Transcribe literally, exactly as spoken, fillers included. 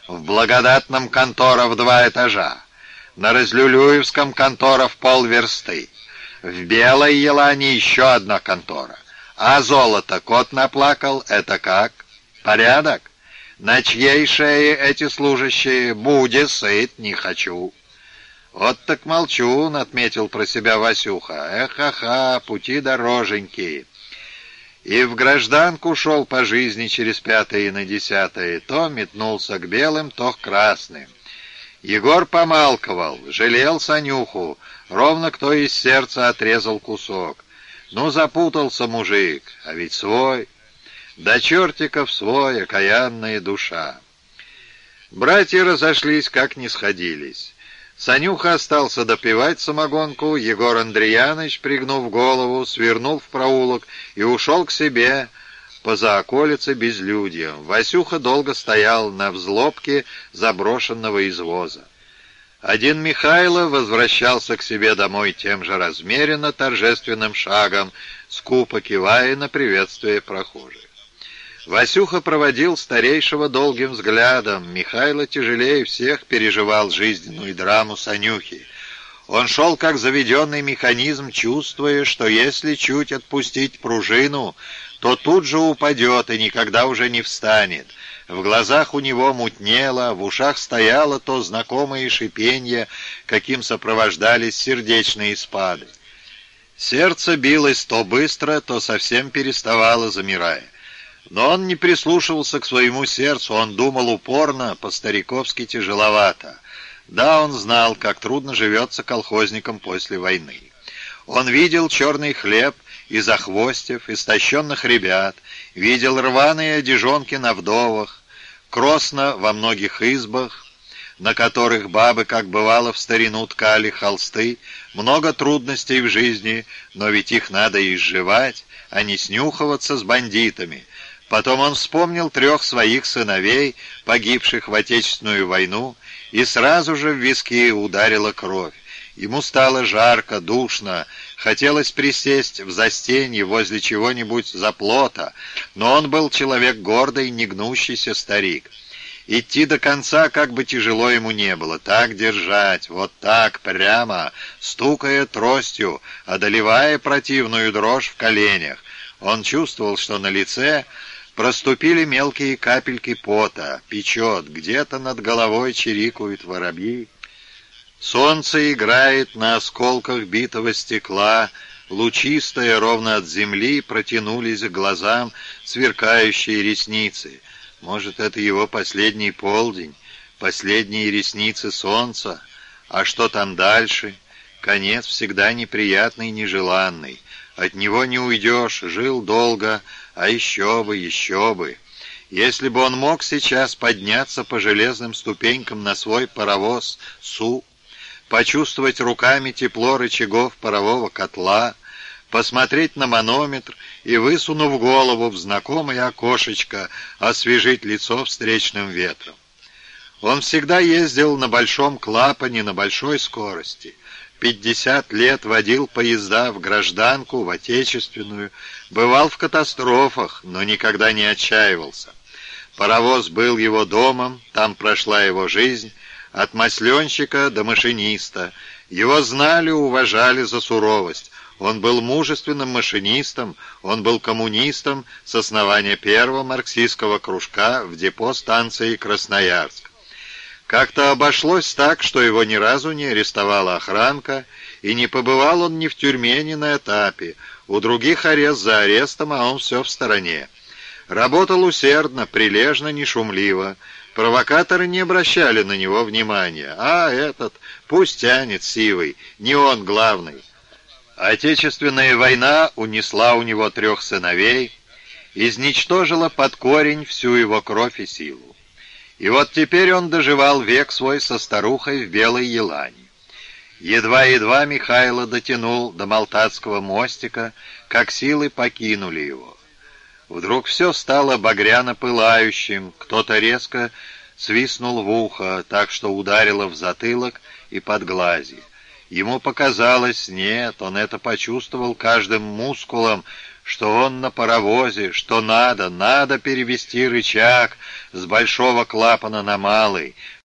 в Благодатном контора в два этажа, на Разлюлюевском контора в полверсты, в Белой Елане еще одна контора. А золото кот наплакал, это как? Порядок? На чьей шее эти служащие? Буде сыт, не хочу. Вот так молчун, отметил про себя Васюха. Эх-ха-ха, пути дороженькие. И в гражданку шел по жизни через пятое на десятое, то метнулся к белым, то к красным. Егор помалковал, жалел Санюху, ровно кто из сердца отрезал кусок. Ну, запутался мужик, а ведь свой, до чертиков свой, окаянная душа. Братья разошлись, как не сходились. Санюха остался допивать самогонку, Егор Андреяныч, пригнув голову, свернул в проулок и ушел к себе поза околицы безлюдьем. Васюха долго стоял на взлобке заброшенного извоза. Один Михайло возвращался к себе домой тем же размеренно торжественным шагом, скупо кивая на приветствие прохожих. Васюха проводил старейшего долгим взглядом. Михайло тяжелее всех переживал жизненную драму Санюхи. Он шел как заведенный механизм, чувствуя, что если чуть отпустить пружину, то тут же упадет и никогда уже не встанет. В глазах у него мутнело, в ушах стояло то знакомое шипенье, каким сопровождались сердечные спады. Сердце билось то быстро, то совсем переставало, замирая. Но он не прислушивался к своему сердцу, он думал упорно, по-стариковски тяжеловато. Да, он знал, как трудно живется колхозникам после войны. Он видел черный хлеб и захвостьев, истощенных ребят, видел рваные одежонки на вдовах, кросно во многих избах, на которых бабы, как бывало в старину, ткали холсты, много трудностей в жизни, но ведь их надо изживать, а не снюхиваться с бандитами. Потом он вспомнил трех своих сыновей, погибших в Отечественную войну, и сразу же в виски ударила кровь. Ему стало жарко, душно, хотелось присесть в застенье возле чего-нибудь заплота, но он был человек гордый, негнущийся старик. Идти до конца, как бы тяжело ему не было, так держать, вот так, прямо, стукая тростью, одолевая противную дрожь в коленях. Он чувствовал, что на лице проступили мелкие капельки пота, печет, где-то над головой чирикают воробьи. Солнце играет на осколках битого стекла, лучистое ровно от земли протянулись к глазам сверкающие ресницы. Может, это его последний полдень, последние ресницы солнца? А что там дальше? Конец всегда неприятный и нежеланный. От него не уйдешь, жил долго, а еще бы, еще бы. Если бы он мог сейчас подняться по железным ступенькам на свой паровоз Су, почувствовать руками тепло рычагов парового котла, посмотреть на манометр и, высунув голову в знакомое окошечко, освежить лицо встречным ветром. Он всегда ездил на большом клапане на большой скорости. Пятьдесят лет водил поезда в гражданку, в отечественную, бывал в катастрофах, но никогда не отчаивался. Паровоз был его домом, там прошла его жизнь, от масленщика до машиниста. Его знали, уважали за суровость. Он был мужественным машинистом, он был коммунистом с основания первого марксистского кружка в депо станции Красноярск. Как-то обошлось так, что его ни разу не арестовала охранка, и не побывал он ни в тюрьме, ни на этапе. У других арест за арестом, а он все в стороне. Работал усердно, прилежно, не шумливо. Провокаторы не обращали на него внимания. А этот, пусть тянет сивый, не он главный. Отечественная война унесла у него трех сыновей, изничтожила под корень всю его кровь и силу. И вот теперь он доживал век свой со старухой в Белой Елане. Едва-едва Михайло дотянул до Малтатского мостика, как силы покинули его. Вдруг все стало багряно-пылающим, кто-то резко свистнул в ухо, так что ударило в затылок и под глазье. Ему показалось, нет, он это почувствовал каждым мускулом, что он на паровозе, что надо, надо перевести рычаг с большого клапана на малый,